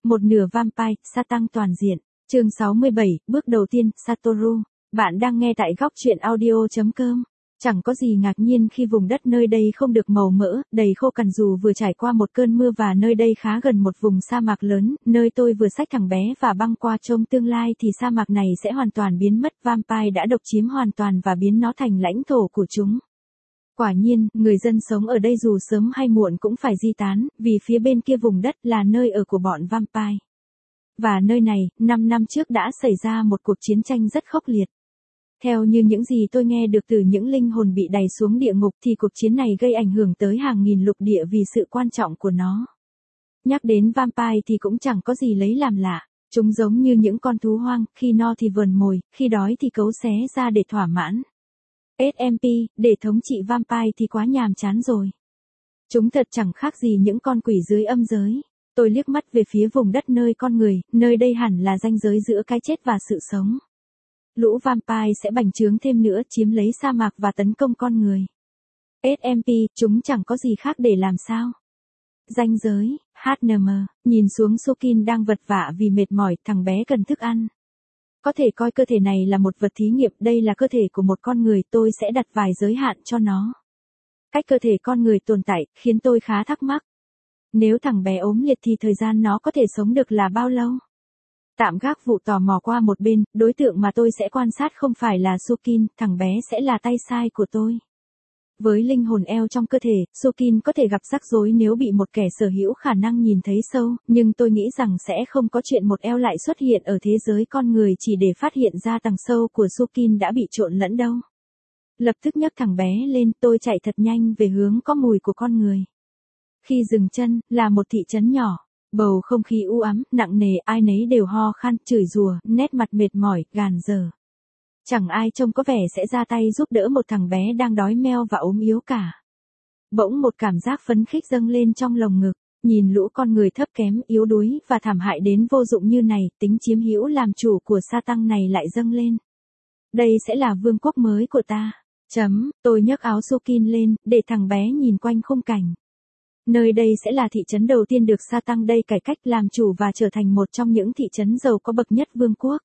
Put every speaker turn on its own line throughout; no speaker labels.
Một nửa vampire, sa tăng toàn diện. Chương 67, bước đầu tiên, Satoru. Bạn đang nghe tại góc truyện audio.com. Chẳng có gì ngạc nhiên khi vùng đất nơi đây không được màu mỡ, đầy khô cằn dù vừa trải qua một cơn mưa và nơi đây khá gần một vùng sa mạc lớn, nơi tôi vừa xách thằng bé và băng qua trong tương lai thì sa mạc này sẽ hoàn toàn biến mất, vampire đã độc chiếm hoàn toàn và biến nó thành lãnh thổ của chúng. Quả nhiên, người dân sống ở đây dù sớm hay muộn cũng phải di tán, vì phía bên kia vùng đất là nơi ở của bọn vampire. Và nơi này, 5 năm trước đã xảy ra một cuộc chiến tranh rất khốc liệt. Theo như những gì tôi nghe được từ những linh hồn bị đày xuống địa ngục thì cuộc chiến này gây ảnh hưởng tới hàng nghìn lục địa vì sự quan trọng của nó. Nhắc đến vampire thì cũng chẳng có gì lấy làm lạ. Chúng giống như những con thú hoang, khi no thì vờn mồi, khi đói thì cấu xé ra để thỏa mãn. SMP, để thống trị vampire thì quá nhàm chán rồi. Chúng thật chẳng khác gì những con quỷ dưới âm giới. Tôi liếc mắt về phía vùng đất nơi con người, nơi đây hẳn là ranh giới giữa cái chết và sự sống. Lũ vampire sẽ bành trướng thêm nữa, chiếm lấy sa mạc và tấn công con người. SMP, chúng chẳng có gì khác để làm sao. Ranh giới, HNM, nhìn xuống Sokin đang vật vã vì mệt mỏi, thằng bé cần thức ăn. Có thể coi cơ thể này là một vật thí nghiệm, đây là cơ thể của một con người, tôi sẽ đặt vài giới hạn cho nó. Cách cơ thể con người tồn tại, khiến tôi khá thắc mắc. Nếu thằng bé ốm liệt thì thời gian nó có thể sống được là bao lâu? Tạm gác vụ tò mò qua một bên, đối tượng mà tôi sẽ quan sát không phải là Sokin, thằng bé sẽ là tay sai của tôi. Với linh hồn eo trong cơ thể, Sokin có thể gặp rắc rối nếu bị một kẻ sở hữu khả năng nhìn thấy sâu, nhưng tôi nghĩ rằng sẽ không có chuyện một eo lại xuất hiện ở thế giới con người chỉ để phát hiện ra tầng sâu của Sokin đã bị trộn lẫn đâu. Lập tức nhấc thằng bé lên, tôi chạy thật nhanh về hướng có mùi của con người. Khi dừng chân, là một thị trấn nhỏ. Bầu không khí u ám, nặng nề, ai nấy đều ho khan, chửi rủa, nét mặt mệt mỏi, gàn dở. Chẳng ai trông có vẻ sẽ ra tay giúp đỡ một thằng bé đang đói meo và ốm yếu cả. Bỗng một cảm giác phấn khích dâng lên trong lồng ngực, nhìn lũ con người thấp kém, yếu đuối và thảm hại đến vô dụng như này, tính chiếm hữu làm chủ của sa tăng này lại dâng lên. Đây sẽ là vương quốc mới của ta. Tôi nhấc áo Sokin lên, để thằng bé nhìn quanh khung cảnh. Nơi đây sẽ là thị trấn đầu tiên được sa tăng đây cải cách làm chủ và trở thành một trong những thị trấn giàu có bậc nhất vương quốc.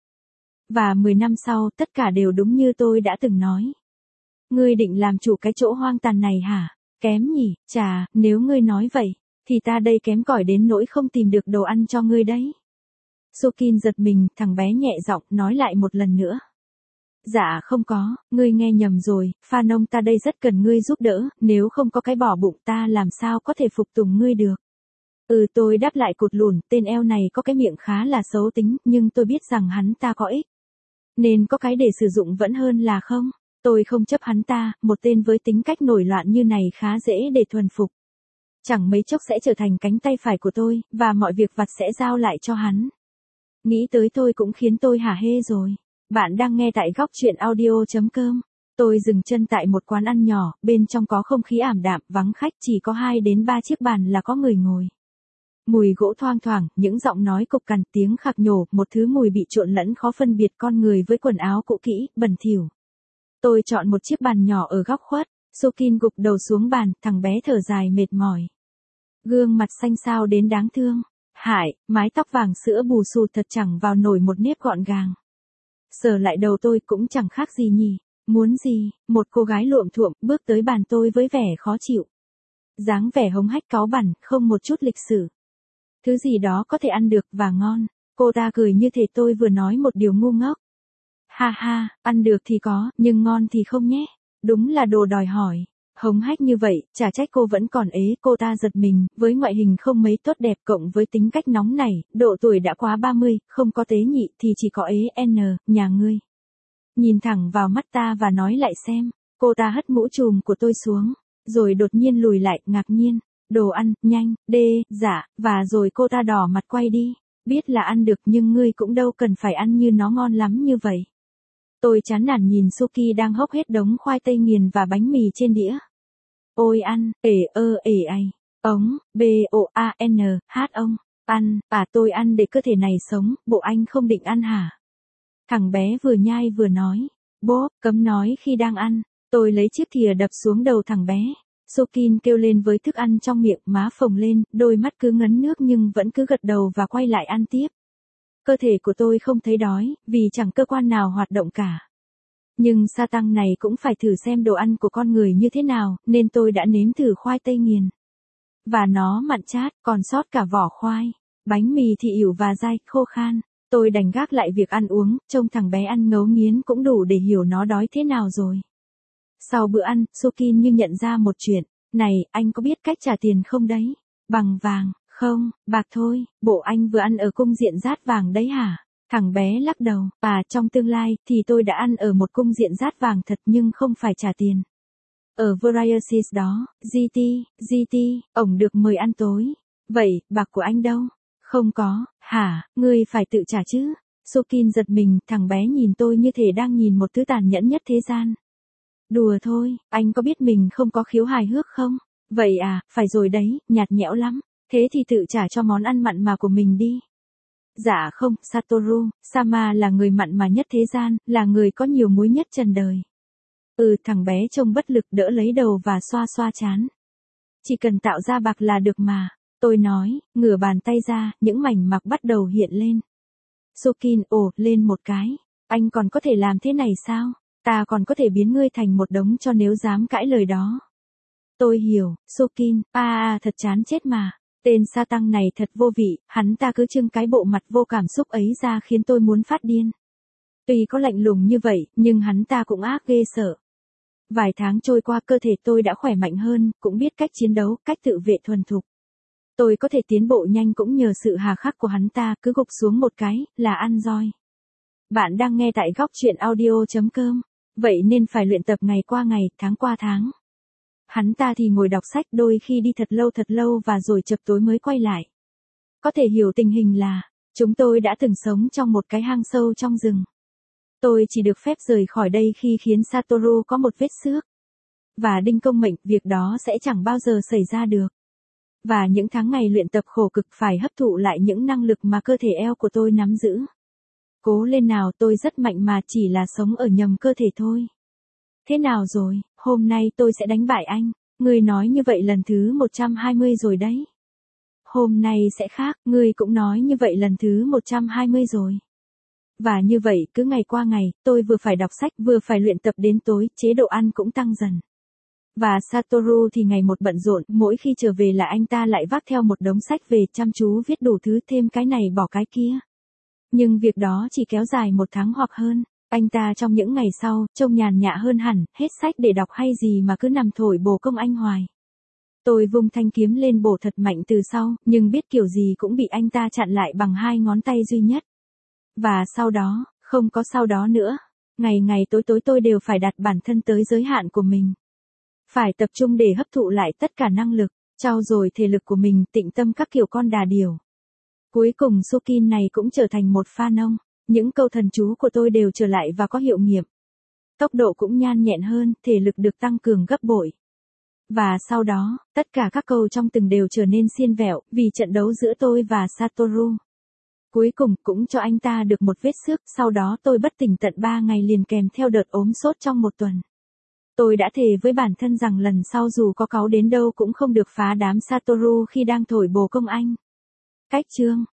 Và 10 năm sau, tất cả đều đúng như tôi đã từng nói. Ngươi định làm chủ cái chỗ hoang tàn này hả? Kém nhỉ, chà, nếu ngươi nói vậy, thì ta đây kém cỏi đến nỗi không tìm được đồ ăn cho ngươi đấy. Sokin giật mình, thằng bé nhẹ giọng nói lại một lần nữa. Dạ không có, ngươi nghe nhầm rồi, pha nông ta đây rất cần ngươi giúp đỡ, nếu không có cái bỏ bụng ta làm sao có thể phục tùng ngươi được. Tôi đáp lại cụt lùn, tên eo này có cái miệng khá là xấu tính, nhưng tôi biết rằng hắn ta có ích. Nên có cái để sử dụng vẫn hơn là không. Tôi không chấp hắn ta, một tên với tính cách nổi loạn như này khá dễ để thuần phục. Chẳng mấy chốc sẽ trở thành cánh tay phải của tôi, và mọi việc vặt sẽ giao lại cho hắn. Nghĩ tới tôi cũng khiến tôi hả hê rồi. Bạn đang nghe tại góc truyện audio.com. Tôi dừng chân tại một quán ăn nhỏ, bên trong có không khí ảm đạm, vắng khách, chỉ có 2 đến 3 chiếc bàn là có người ngồi. Mùi gỗ thoang thoảng, những giọng nói cục cằn, tiếng khạc nhổ, một thứ mùi bị trộn lẫn khó phân biệt con người với quần áo cũ kỹ, bẩn thỉu. Tôi chọn một chiếc bàn nhỏ ở góc khuất, Sokin gục đầu xuống bàn, thằng bé thở dài mệt mỏi. Gương mặt xanh xao đến đáng thương. Hại, mái tóc vàng sữa bù xù thật chẳng vào nổi một nếp gọn gàng. Sờ lại đầu tôi cũng chẳng khác gì nhỉ. Muốn gì? Một cô gái luộm thuộm bước tới bàn tôi với vẻ khó chịu. Dáng vẻ hống hách cáu bẳn, không một chút lịch sử. Thứ gì đó có thể ăn được và ngon. Cô ta cười như thể tôi vừa nói một điều ngu ngốc. Ha ha, ăn được thì có, nhưng ngon thì không nhé. Đúng là đồ đòi hỏi. Hống hách như vậy, chả trách cô vẫn còn ế, cô ta giật mình, với ngoại hình không mấy tốt đẹp cộng với tính cách nóng nảy, độ tuổi đã quá 30, không có tế nhị thì chỉ có ế nhà ngươi. Nhìn thẳng vào mắt ta và nói lại xem, cô ta hất mũ trùm của tôi xuống, rồi đột nhiên lùi lại, ngạc nhiên, đồ ăn, nhanh, dạ, và rồi cô ta đỏ mặt quay đi, biết là ăn được nhưng ngươi cũng đâu cần phải ăn như nó ngon lắm như vậy. Tôi chán nản nhìn Suki đang hốc hết đống khoai tây nghiền và bánh mì trên đĩa. Ôi ăn, ống, ăn, tôi ăn để cơ thể này sống, bộ anh không định ăn hả? Thằng bé vừa nhai vừa nói, bố, cấm nói khi đang ăn, tôi lấy chiếc thìa đập xuống đầu thằng bé. Sokin kêu lên với thức ăn trong miệng, má phồng lên, đôi mắt cứ ngấn nước nhưng vẫn cứ gật đầu và quay lại ăn tiếp. Cơ thể của tôi không thấy đói, vì chẳng cơ quan nào hoạt động cả. Nhưng sa tăng này cũng phải thử xem đồ ăn của con người như thế nào, nên tôi đã nếm thử khoai tây nghiền. Và nó mặn chát, còn sót cả vỏ khoai. Bánh mì thì ỉu và dai, khô khan. Tôi đành gác lại việc ăn uống, trông thằng bé ăn ngấu nghiến cũng đủ để hiểu nó đói thế nào rồi. Sau bữa ăn, Sokin như nhận ra một chuyện. Này, anh có biết cách trả tiền không đấy? Bằng vàng, không, bạc thôi, bộ anh vừa ăn ở cung điện dát vàng đấy hả? Thằng bé lắc đầu, trong tương lai, thì tôi đã ăn ở một cung điện dát vàng thật nhưng không phải trả tiền. Ở Veritas đó, GT, ổng được mời ăn tối. Vậy, bạc của anh đâu? Không có, hả, ngươi phải tự trả chứ? Sokin giật mình, thằng bé nhìn tôi như thể đang nhìn một thứ tàn nhẫn nhất thế gian. Đùa thôi, anh có biết mình không có khiếu hài hước không? Vậy à, phải rồi đấy, nhạt nhẽo lắm. Thế thì tự trả cho món ăn mặn mà của mình đi. Dạ không, Satoru, Sama là người mặn mà nhất thế gian, là người có nhiều muối nhất trần đời. Thằng bé trông bất lực đỡ lấy đầu và xoa xoa trán. Chỉ cần tạo ra bạc là được mà. Tôi nói, ngửa bàn tay ra, những mảnh mặc bắt đầu hiện lên. Sokin lên một cái. Anh còn có thể làm thế này sao? Ta còn có thể biến ngươi thành một đống cho nếu dám cãi lời đó. Tôi hiểu, Sokin, thật chán chết mà. Tên sa tăng này thật vô vị, hắn ta cứ trưng cái bộ mặt vô cảm xúc ấy ra khiến tôi muốn phát điên. Tuy có lạnh lùng như vậy, nhưng hắn ta cũng ác ghê sợ. Vài tháng trôi qua cơ thể tôi đã khỏe mạnh hơn, cũng biết cách chiến đấu, cách tự vệ thuần thục. Tôi có thể tiến bộ nhanh cũng nhờ sự hà khắc của hắn ta, cứ gục xuống một cái, là ăn roi. Bạn đang nghe tại góc truyện audio.com. Vậy nên phải luyện tập ngày qua ngày, tháng qua tháng. Hắn ta thì ngồi đọc sách đôi khi đi thật lâu và rồi chập tối mới quay lại. Có thể hiểu tình hình là, chúng tôi đã từng sống trong một cái hang sâu trong rừng. Tôi chỉ được phép rời khỏi đây khi khiến Satoru có một vết xước. Và đinh công mệnh, việc đó sẽ chẳng bao giờ xảy ra được. Và những tháng ngày luyện tập khổ cực phải hấp thụ lại những năng lực mà cơ thể eo của tôi nắm giữ. Cố lên nào, tôi rất mạnh mà chỉ là sống ở nhầm cơ thể thôi. Thế nào rồi, hôm nay tôi sẽ đánh bại anh. Ngươi nói như vậy lần thứ 120 rồi đấy. Hôm nay sẽ khác, ngươi cũng nói như vậy lần thứ 120 rồi. Và như vậy, cứ ngày qua ngày, tôi vừa phải đọc sách vừa phải luyện tập đến tối, chế độ ăn cũng tăng dần. Và Satoru thì ngày một bận rộn, mỗi khi trở về là anh ta lại vác theo một đống sách về, chăm chú viết đủ thứ, thêm cái này bỏ cái kia. Nhưng việc đó chỉ kéo dài 1 tháng hoặc hơn. Anh ta trong những ngày sau, trông nhàn nhã hơn hẳn, hết sách để đọc hay gì mà cứ nằm thổi bồ công anh hoài. Tôi vung thanh kiếm lên bổ thật mạnh từ sau, nhưng biết kiểu gì cũng bị anh ta chặn lại bằng 2 ngón tay duy nhất. Và sau đó, không có sau đó nữa. Ngày tối tôi đều phải đặt bản thân tới giới hạn của mình. Phải tập trung để hấp thụ lại tất cả năng lực, trau dồi thể lực của mình, tịnh tâm các kiểu con đà điểu. Cuối cùng Sokin này cũng trở thành một pha nông. Những câu thần chú của tôi đều trở lại và có hiệu nghiệm. Tốc độ cũng nhanh nhẹn hơn, thể lực được tăng cường gấp bội. Và sau đó, tất cả các câu trong từng đều trở nên xiên vẹo, vì trận đấu giữa tôi và Satoru. Cuối cùng, cũng cho anh ta được một vết xước, sau đó tôi bất tỉnh tận 3 ngày liền kèm theo đợt ốm sốt trong 1 tuần. Tôi đã thề với bản thân rằng lần sau dù có cáu đến đâu cũng không được phá đám Satoru khi đang thổi bồ công anh. Cách chương